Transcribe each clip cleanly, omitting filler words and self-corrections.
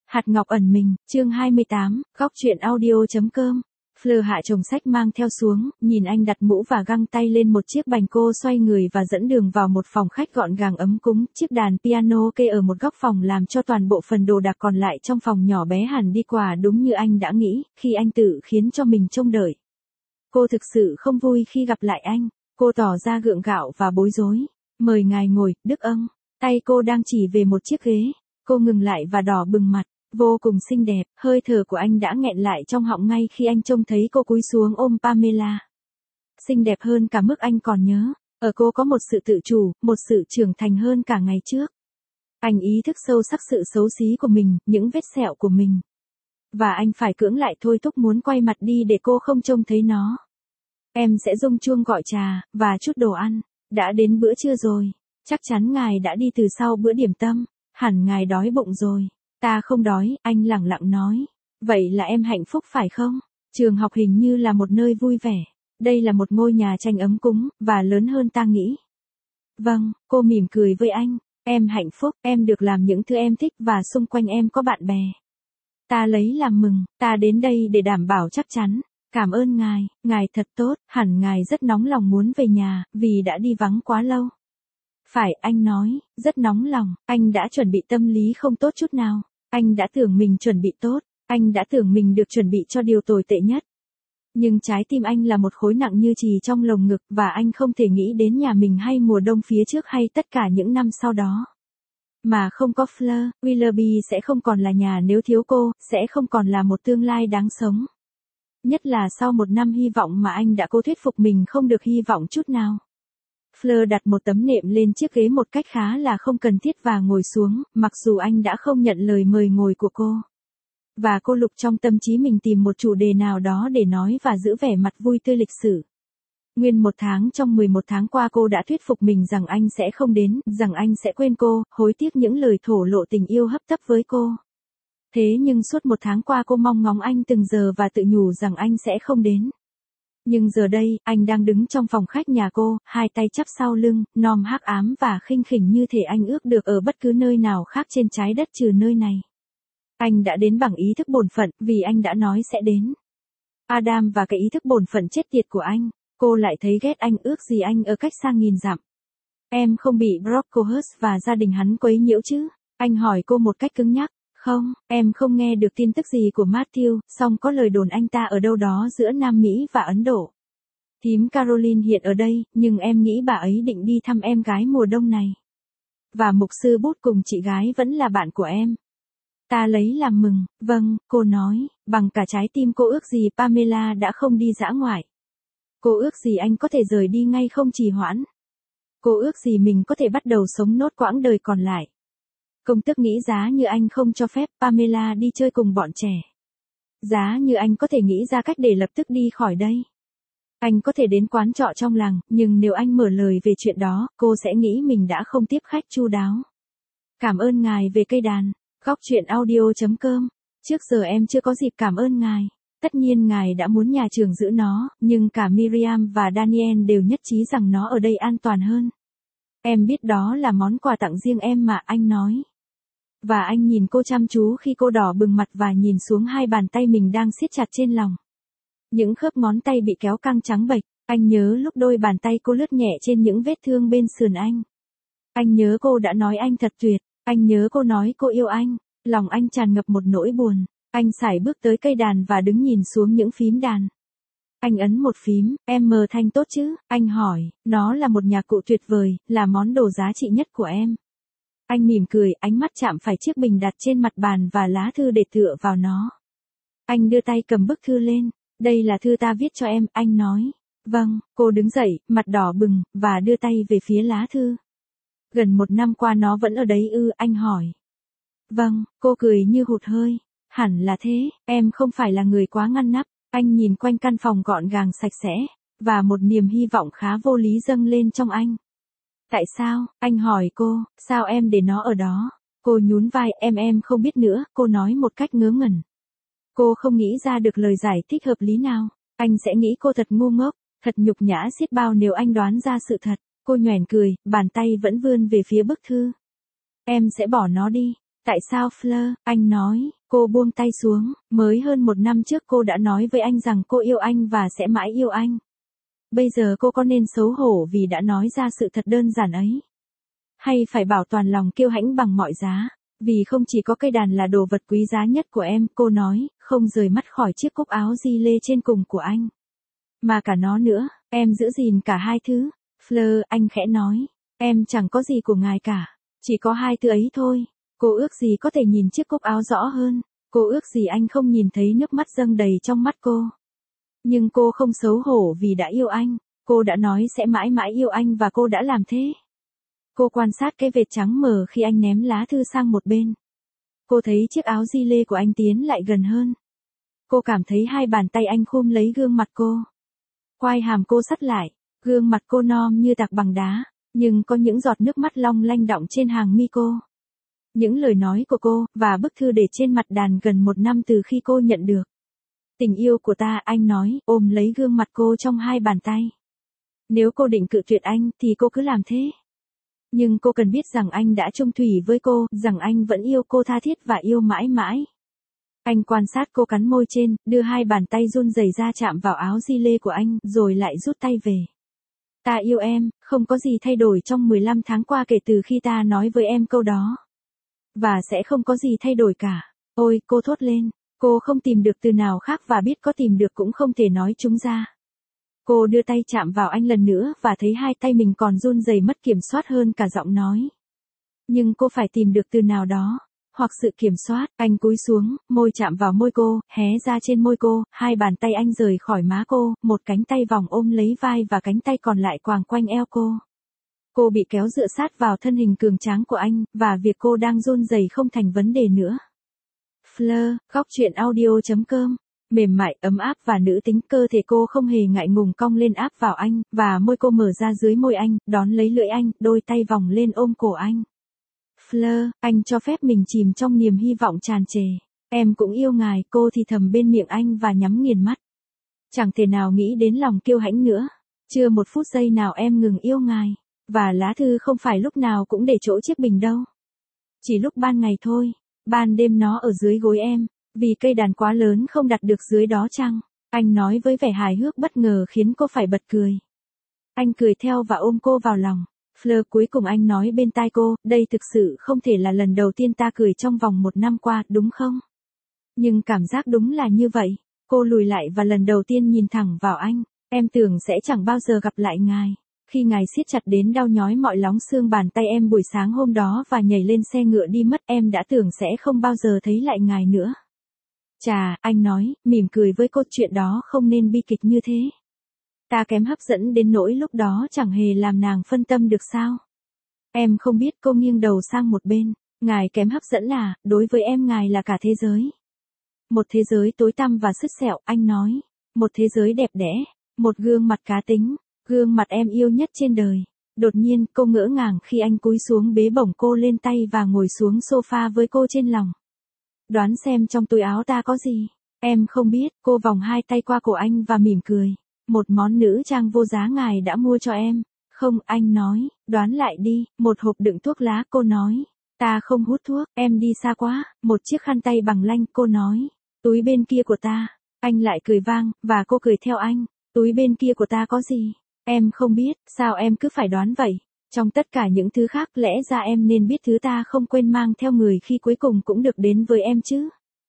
Hạt ngọc ẩn mình, chương 28, góc truyện audio.com. Fleur hạ chồng sách mang theo xuống, nhìn anh đặt mũ và găng tay lên một chiếc bành, cô xoay người và dẫn đường vào một phòng khách gọn gàng ấm cúng. Chiếc đàn piano kê ở một góc phòng làm cho toàn bộ phần đồ đạc còn lại trong phòng nhỏ bé hẳn đi, quả đúng như anh đã nghĩ, khi anh tự khiến cho mình trông đợi. Cô thực sự không vui khi gặp lại anh, cô tỏ ra gượng gạo và bối rối. Mời ngài ngồi, Đức ân. Tay cô đang chỉ về một chiếc ghế, cô ngừng lại và đỏ bừng mặt. Vô cùng xinh đẹp, hơi thở của anh đã nghẹn lại trong họng ngay khi anh trông thấy cô cúi xuống ôm Pamela. Xinh đẹp hơn cả mức anh còn nhớ, ở cô có một sự tự chủ, một sự trưởng thành hơn cả ngày trước. Anh ý thức sâu sắc sự xấu xí của mình, những vết sẹo của mình. Và anh phải cưỡng lại thôi thúc muốn quay mặt đi để cô không trông thấy nó. Em sẽ rung chuông gọi trà, và chút đồ ăn. Đã đến bữa trưa rồi. Chắc chắn ngài đã đi từ sau bữa điểm tâm. Hẳn ngài đói bụng rồi. Ta không đói, anh lẳng lặng nói. Vậy là em hạnh phúc phải không? Trường học hình như là một nơi vui vẻ. Đây là một ngôi nhà tranh ấm cúng, và lớn hơn ta nghĩ. Vâng, cô mỉm cười với anh. Em hạnh phúc, em được làm những thứ em thích và xung quanh em có bạn bè. Ta lấy làm mừng, ta đến đây để đảm bảo chắc chắn. Cảm ơn ngài thật tốt, hẳn ngài rất nóng lòng muốn về nhà, vì đã đi vắng quá lâu. Phải, anh nói, rất nóng lòng, anh đã chuẩn bị tâm lý không tốt chút nào. Anh đã tưởng mình chuẩn bị tốt, anh đã tưởng mình được chuẩn bị cho điều tồi tệ nhất. Nhưng trái tim anh là một khối nặng như chì trong lồng ngực, và anh không thể nghĩ đến nhà mình hay mùa đông phía trước hay tất cả những năm sau đó. Mà không có Fleur, Willoughby sẽ không còn là nhà nếu thiếu cô, sẽ không còn là một tương lai đáng sống. Nhất là sau một năm hy vọng mà anh đã cố thuyết phục mình không được hy vọng chút nào. Fleur đặt một tấm nệm lên chiếc ghế một cách khá là không cần thiết và ngồi xuống, mặc dù anh đã không nhận lời mời ngồi của cô. Và cô lục trong tâm trí mình tìm một chủ đề nào đó để nói và giữ vẻ mặt vui tươi lịch sử. Nguyên 1 tháng trong 11 tháng qua cô đã thuyết phục mình rằng anh sẽ không đến, rằng anh sẽ quên cô, hối tiếc những lời thổ lộ tình yêu hấp tấp với cô. Thế nhưng suốt 1 tháng qua cô mong ngóng anh từng giờ và tự nhủ rằng anh sẽ không đến. Nhưng giờ đây, anh đang đứng trong phòng khách nhà cô, hai tay chắp sau lưng, nom hắc ám và khinh khỉnh như thể anh ước được ở bất cứ nơi nào khác trên trái đất trừ nơi này. Anh đã đến bằng ý thức bổn phận, vì anh đã nói sẽ đến. Adam và cái ý thức bổn phận chết tiệt của anh, cô lại thấy ghét anh, ước gì anh ở cách xa nghìn dặm. Em không bị Brocklehurst và gia đình hắn quấy nhiễu chứ? Anh hỏi cô một cách cứng nhắc. Không, em không nghe được tin tức gì của Matthew, song có lời đồn anh ta ở đâu đó giữa Nam Mỹ và Ấn Độ. Thím Caroline hiện ở đây, nhưng em nghĩ bà ấy định đi thăm em gái mùa đông này. Và mục sư Bút cùng chị gái vẫn là bạn của em. Ta lấy làm mừng, vâng, cô nói, bằng cả trái tim cô ước gì Pamela đã không đi dã ngoại. Cô ước gì anh có thể rời đi ngay không trì hoãn. Cô ước gì mình có thể bắt đầu sống nốt quãng đời còn lại. Công tước nghĩ giá như anh không cho phép Pamela đi chơi cùng bọn trẻ. Giá như anh có thể nghĩ ra cách để lập tức đi khỏi đây. Anh có thể đến quán trọ trong làng, nhưng nếu anh mở lời về chuyện đó, cô sẽ nghĩ mình đã không tiếp khách chu đáo. Cảm ơn ngài về cây đàn. Góc truyện audio.com. Trước giờ em chưa có dịp cảm ơn ngài. Tất nhiên ngài đã muốn nhà trường giữ nó, nhưng cả Miriam và Daniel đều nhất trí rằng nó ở đây an toàn hơn. Em biết đó là món quà tặng riêng em mà, anh nói. Và anh nhìn cô chăm chú khi cô đỏ bừng mặt và nhìn xuống hai bàn tay mình đang siết chặt trên lòng. Những khớp ngón tay bị kéo căng trắng bệch, anh nhớ lúc đôi bàn tay cô lướt nhẹ trên những vết thương bên sườn anh. Anh nhớ cô đã nói anh thật tuyệt, anh nhớ cô nói cô yêu anh, lòng anh tràn ngập một nỗi buồn. Anh sải bước tới cây đàn và đứng nhìn xuống những phím đàn. Anh ấn một phím, em mờ thanh tốt chứ, anh hỏi, nó là một nhạc cụ tuyệt vời, là món đồ giá trị nhất của em. Anh mỉm cười, ánh mắt chạm phải chiếc bình đặt trên mặt bàn và lá thư để tựa vào nó. Anh đưa tay cầm bức thư lên, đây là thư ta viết cho em, anh nói. Vâng, cô đứng dậy, mặt đỏ bừng, và đưa tay về phía lá thư. Gần 1 năm qua nó vẫn ở đấy ư, anh hỏi. Vâng, cô cười như hụt hơi. Hẳn là thế, em không phải là người quá ngăn nắp. Anh nhìn quanh căn phòng gọn gàng sạch sẽ, và một niềm hy vọng khá vô lý dâng lên trong anh. Tại sao, anh hỏi cô, sao em để nó ở đó? Cô nhún vai, em không biết nữa, cô nói một cách ngớ ngẩn. Cô không nghĩ ra được lời giải thích hợp lý nào. Anh sẽ nghĩ cô thật ngu ngốc, thật nhục nhã xiết bao nếu anh đoán ra sự thật. Cô nhoẻn cười, bàn tay vẫn vươn về phía bức thư. Em sẽ bỏ nó đi. Tại sao Fleur, anh nói, Cô buông tay xuống, mới hơn 1 năm trước cô đã nói với anh rằng cô yêu anh và sẽ mãi yêu anh. Bây giờ cô có nên xấu hổ vì đã nói ra sự thật đơn giản ấy? Hay phải bảo toàn lòng kiêu hãnh bằng mọi giá? Vì không chỉ có cây đàn là đồ vật quý giá nhất của em, cô nói, không rời mắt khỏi chiếc cúc áo di lê trên cùng của anh. Mà cả nó nữa, em giữ gìn cả hai thứ. Fleur, anh khẽ nói, em chẳng có gì của ngài cả, chỉ có hai thứ ấy thôi. Cô ước gì có thể nhìn chiếc cúc áo rõ hơn, cô ước gì anh không nhìn thấy nước mắt dâng đầy trong mắt cô. Nhưng cô không xấu hổ vì đã yêu anh, cô đã nói sẽ mãi mãi yêu anh và cô đã làm thế. Cô quan sát cái vệt trắng mờ khi anh ném lá thư sang một bên. Cô thấy chiếc áo di lê của anh tiến lại gần hơn. Cô cảm thấy hai bàn tay anh khum lấy gương mặt cô. Quai hàm cô sắt lại, gương mặt cô non như tạc bằng đá, nhưng có những giọt nước mắt long lanh đọng trên hàng mi cô. Những lời nói của cô, và bức thư để trên mặt đàn gần 1 năm từ khi cô nhận được. Tình yêu của ta, anh nói, ôm lấy gương mặt cô trong hai bàn tay. Nếu cô định cự tuyệt anh, thì cô cứ làm thế. Nhưng cô cần biết rằng anh đã chung thủy với cô, rằng anh vẫn yêu cô tha thiết và yêu mãi mãi. Anh quan sát cô cắn môi trên, đưa hai bàn tay run rẩy ra chạm vào áo di lê của anh, rồi lại rút tay về. Ta yêu em, không có gì thay đổi trong 15 tháng qua kể từ khi ta nói với em câu đó. Và sẽ không có gì thay đổi cả. Ôi, cô thốt lên. Cô không tìm được từ nào khác và biết có tìm được cũng không thể nói chúng ra. Cô đưa tay chạm vào anh lần nữa và thấy hai tay mình còn run rẩy mất kiểm soát hơn cả giọng nói. Nhưng cô phải tìm được từ nào đó, hoặc sự kiểm soát. Anh cúi xuống, môi chạm vào môi cô, hé ra trên môi cô, hai bàn tay anh rời khỏi má cô, một cánh tay vòng ôm lấy vai và cánh tay còn lại quàng quanh eo cô. Cô bị kéo dựa sát vào thân hình cường tráng của anh, và việc cô đang run rẩy không thành vấn đề nữa. Fleur, góc truyện audio.com. Mềm mại, ấm áp và nữ tính, cơ thể cô không hề ngại ngùng cong lên áp vào anh, và môi cô mở ra dưới môi anh, đón lấy lưỡi anh, đôi tay vòng lên ôm cổ anh. Fleur, anh cho phép mình chìm trong niềm hy vọng tràn trề. Em cũng yêu ngài, cô thì thầm bên miệng anh và nhắm nghiền mắt. Chẳng thể nào nghĩ đến lòng kiêu hãnh nữa. Chưa một phút giây nào em ngừng yêu ngài. Và lá thư không phải lúc nào cũng để chỗ chiếc bình đâu. Chỉ lúc ban ngày thôi. Ban đêm nó ở dưới gối em. Vì cây đàn quá lớn không đặt được dưới đó chăng? Anh nói với vẻ hài hước bất ngờ khiến cô phải bật cười. Anh cười theo và ôm cô vào lòng. Fleur, cuối cùng anh nói bên tai cô, đây thực sự không thể là lần đầu tiên ta cười trong vòng 1 năm qua, đúng không? Nhưng cảm giác đúng là như vậy. Cô lùi lại và lần đầu tiên nhìn thẳng vào anh. Em tưởng sẽ chẳng bao giờ gặp lại ngài. Khi ngài siết chặt đến đau nhói mọi lóng xương bàn tay em buổi sáng hôm đó và nhảy lên xe ngựa đi mất, em đã tưởng sẽ không bao giờ thấy lại ngài nữa. Chà, anh nói, mỉm cười với cô, chuyện đó không nên bi kịch như thế. Ta kém hấp dẫn đến nỗi lúc đó chẳng hề làm nàng phân tâm được sao? Em không biết, cô nghiêng đầu sang một bên. Ngài kém hấp dẫn à, đối với em ngài là cả thế giới. Một thế giới tối tăm và sứt sẹo, anh nói. Một thế giới đẹp đẽ, một gương mặt cá tính, gương mặt em yêu nhất trên đời. Đột nhiên, cô ngỡ ngàng khi anh cúi xuống bế bổng cô lên tay và ngồi xuống sofa với cô trên lòng. Đoán xem trong túi áo ta có gì? Em không biết, cô vòng hai tay qua cổ anh và mỉm cười. Một món nữ trang vô giá ngài đã mua cho em. Không, anh nói, đoán lại đi, một hộp đựng thuốc lá, cô nói. Ta không hút thuốc, em đi xa quá, một chiếc khăn tay bằng lanh, cô nói. Túi bên kia của ta, anh lại cười vang, và cô cười theo anh. Túi bên kia của ta có gì? Em không biết, sao em cứ phải đoán vậy? Trong tất cả những thứ khác lẽ ra em nên biết thứ ta không quên mang theo người khi cuối cùng cũng được đến với em chứ.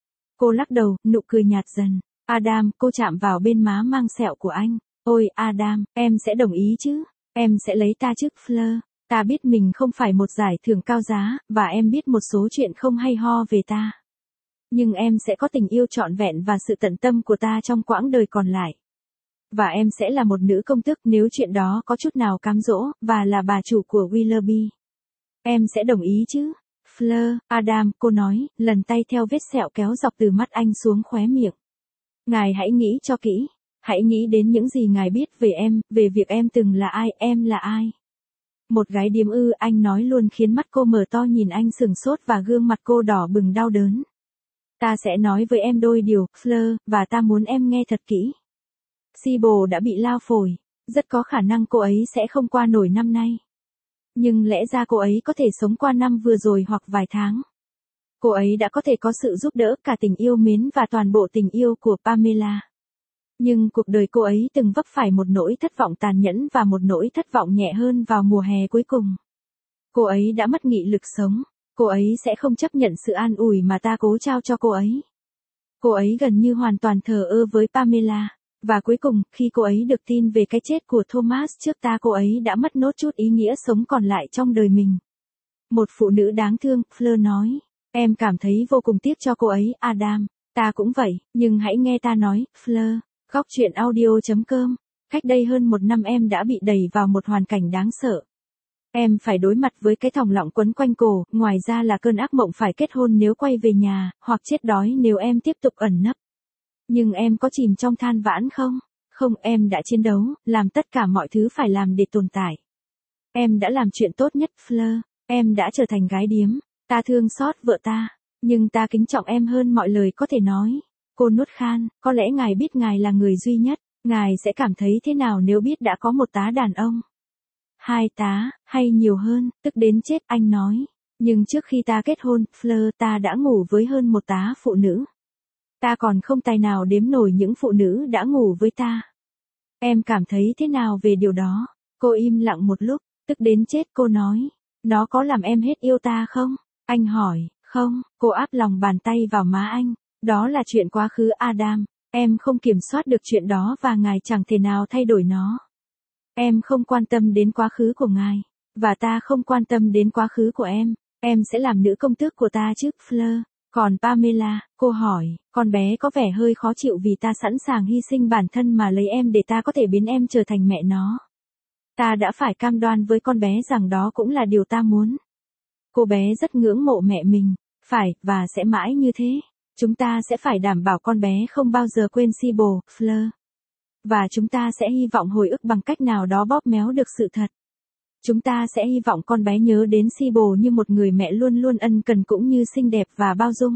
Cô lắc đầu, nụ cười nhạt dần. Adam, cô chạm vào bên má mang sẹo của anh. Ôi, Adam, em sẽ đồng ý chứ? Em sẽ lấy ta chứ, Fleur. Ta biết mình không phải một giải thưởng cao giá, và em biết một số chuyện không hay ho về ta. Nhưng em sẽ có tình yêu trọn vẹn và sự tận tâm của ta trong quãng đời còn lại. Và em sẽ là một nữ công tước nếu chuyện đó có chút nào cám dỗ, và là bà chủ của Willoughby. Em sẽ đồng ý chứ? Fleur, Adam, cô nói, lần tay theo vết sẹo kéo dọc từ mắt anh xuống khóe miệng. Ngài hãy nghĩ cho kỹ. Hãy nghĩ đến những gì ngài biết về em, về việc em từng là ai, em là ai. Một gái điếm ư, anh nói luôn khiến mắt cô mở to nhìn anh sừng sốt và gương mặt cô đỏ bừng đau đớn. Ta sẽ nói với em đôi điều, Fleur, và ta muốn em nghe thật kỹ. Sybil đã bị lao phổi. Rất có khả năng cô ấy sẽ không qua nổi năm nay. Nhưng lẽ ra cô ấy có thể sống qua năm vừa rồi hoặc vài tháng. Cô ấy đã có thể có sự giúp đỡ, cả tình yêu mến và toàn bộ tình yêu của Pamela. Nhưng cuộc đời cô ấy từng vấp phải một nỗi thất vọng tàn nhẫn và một nỗi thất vọng nhẹ hơn vào mùa hè cuối cùng. Cô ấy đã mất nghị lực sống. Cô ấy sẽ không chấp nhận sự an ủi mà ta cố trao cho cô ấy. Cô ấy gần như hoàn toàn thờ ơ với Pamela. Và cuối cùng, khi cô ấy được tin về cái chết của Thomas trước ta, cô ấy đã mất nốt chút ý nghĩa sống còn lại trong đời mình. Một phụ nữ đáng thương, Fleur nói. Em cảm thấy vô cùng tiếc cho cô ấy, Adam. Ta cũng vậy, nhưng hãy nghe ta nói, Fleur. Góc chuyện audio.com. Cách đây hơn 1 năm em đã bị đẩy vào một hoàn cảnh đáng sợ. Em phải đối mặt với cái thòng lọng quấn quanh cổ, ngoài ra là cơn ác mộng phải kết hôn nếu quay về nhà, hoặc chết đói nếu em tiếp tục ẩn nấp. Nhưng em có chìm trong than vãn không? Không, em đã chiến đấu, làm tất cả mọi thứ phải làm để tồn tại. Em đã làm chuyện tốt nhất, Fleur. Em đã trở thành gái điếm. Ta thương xót vợ ta, nhưng ta kính trọng em hơn mọi lời có thể nói. Cô nuốt khan, có lẽ ngài biết ngài là người duy nhất. Ngài sẽ cảm thấy thế nào nếu biết đã có một tá đàn ông? 2 tá, hay nhiều hơn, tức đến chết, anh nói. Nhưng trước khi ta kết hôn, Fleur, ta đã ngủ với hơn 1 tá phụ nữ. Ta còn không tài nào đếm nổi những phụ nữ đã ngủ với ta. Em cảm thấy thế nào về điều đó? Cô im lặng một lúc, tức đến chết, cô nói. Nó có làm em hết yêu ta không? Anh hỏi, không, cô áp lòng bàn tay vào má anh. Đó là chuyện quá khứ, Adam. Em không kiểm soát được chuyện đó và ngài chẳng thể nào thay đổi nó. Em không quan tâm đến quá khứ của ngài. Và ta không quan tâm đến quá khứ của em. Em sẽ làm nữ công tước của ta chứ, Fleur. Còn Pamela, cô hỏi, con bé có vẻ hơi khó chịu vì ta sẵn sàng hy sinh bản thân mà lấy em để ta có thể biến em trở thành mẹ nó. Ta đã phải cam đoan với con bé rằng đó cũng là điều ta muốn. Cô bé rất ngưỡng mộ mẹ mình. Phải, và sẽ mãi như thế. Chúng ta sẽ phải đảm bảo con bé không bao giờ quên Sybil, Fleur. Và chúng ta sẽ hy vọng hồi ức bằng cách nào đó bóp méo được sự thật. Chúng ta sẽ hy vọng con bé nhớ đến Sybil như một người mẹ luôn luôn ân cần cũng như xinh đẹp và bao dung.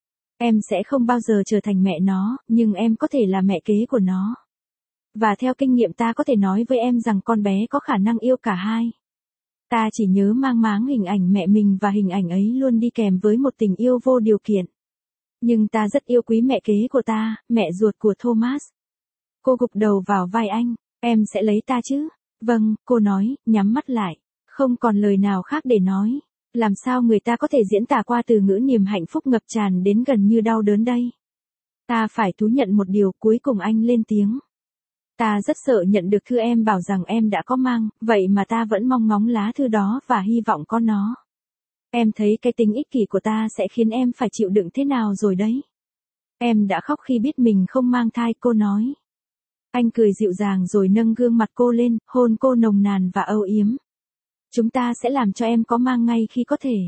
Em sẽ không bao giờ trở thành mẹ nó, nhưng em có thể là mẹ kế của nó. Và theo kinh nghiệm ta có thể nói với em rằng con bé có khả năng yêu cả hai. Ta chỉ nhớ mang máng hình ảnh mẹ mình và hình ảnh ấy luôn đi kèm với một tình yêu vô điều kiện. Nhưng ta rất yêu quý mẹ kế của ta, mẹ ruột của Thomas. Cô gục đầu vào vai anh, em sẽ lấy ta chứ? Vâng, cô nói, nhắm mắt lại. Không còn lời nào khác để nói. Làm sao người ta có thể diễn tả qua từ ngữ niềm hạnh phúc ngập tràn đến gần như đau đớn đây? Ta phải thú nhận một điều, cuối cùng anh lên tiếng. Ta rất sợ nhận được thư em bảo rằng em đã có mang, vậy mà ta vẫn mong ngóng lá thư đó và hy vọng có nó. Em thấy cái tính ích kỷ của ta sẽ khiến em phải chịu đựng thế nào rồi đấy. Em đã khóc khi biết mình không mang thai, cô nói. Anh cười dịu dàng rồi nâng gương mặt cô lên, hôn cô nồng nàn và âu yếm. Chúng ta sẽ làm cho em có mang ngay khi có thể.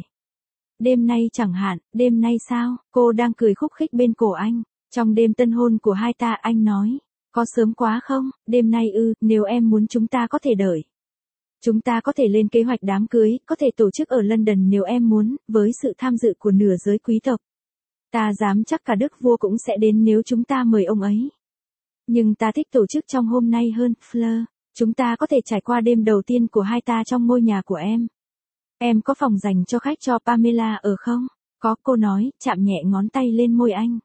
Đêm nay chẳng hạn, đêm nay sao? Cô đang cười khúc khích bên cổ anh. Trong đêm tân hôn của hai ta, anh nói. Có sớm quá không? Đêm nay ư, nếu em muốn chúng ta có thể đợi. Chúng ta có thể lên kế hoạch đám cưới, có thể tổ chức ở London nếu em muốn, với sự tham dự của nửa giới quý tộc. Ta dám chắc cả đức vua cũng sẽ đến nếu chúng ta mời ông ấy. Nhưng ta thích tổ chức trong hôm nay hơn, Fleur. Chúng ta có thể trải qua đêm đầu tiên của hai ta trong ngôi nhà của em. Em có phòng dành cho khách cho Pamela ở không? Có, cô nói, chạm nhẹ ngón tay lên môi anh.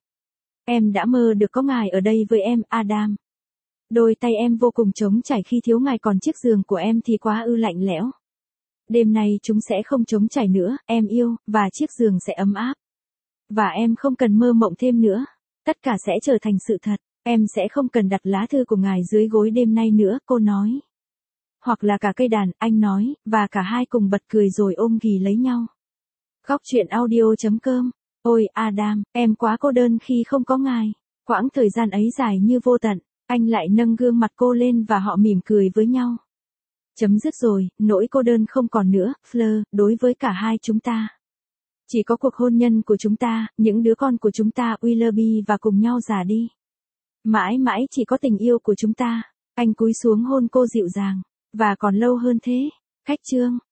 Em đã mơ được có ngài ở đây với em, Adam. Đôi tay em vô cùng trống trải khi thiếu ngài, còn chiếc giường của em thì quá ư lạnh lẽo. Đêm nay chúng sẽ không trống trải nữa, em yêu, và chiếc giường sẽ ấm áp. Và em không cần mơ mộng thêm nữa. Tất cả sẽ trở thành sự thật. Em sẽ không cần đặt lá thư của ngài dưới gối đêm nay nữa, cô nói. Hoặc là cả cây đàn, anh nói, và cả hai cùng bật cười rồi ôm ghì lấy nhau. Góc chuyện audio.com. Ôi, Adam, em quá cô đơn khi không có ngài. Quãng thời gian ấy dài như vô tận. Anh lại nâng gương mặt cô lên và họ mỉm cười với nhau. Chấm dứt rồi, nỗi cô đơn không còn nữa, Fleur, đối với cả hai chúng ta. Chỉ có cuộc hôn nhân của chúng ta, những đứa con của chúng ta, Willoughby, và cùng nhau già đi. Mãi mãi chỉ có tình yêu của chúng ta. Anh cúi xuống hôn cô dịu dàng. Và còn lâu hơn thế. Khách trương.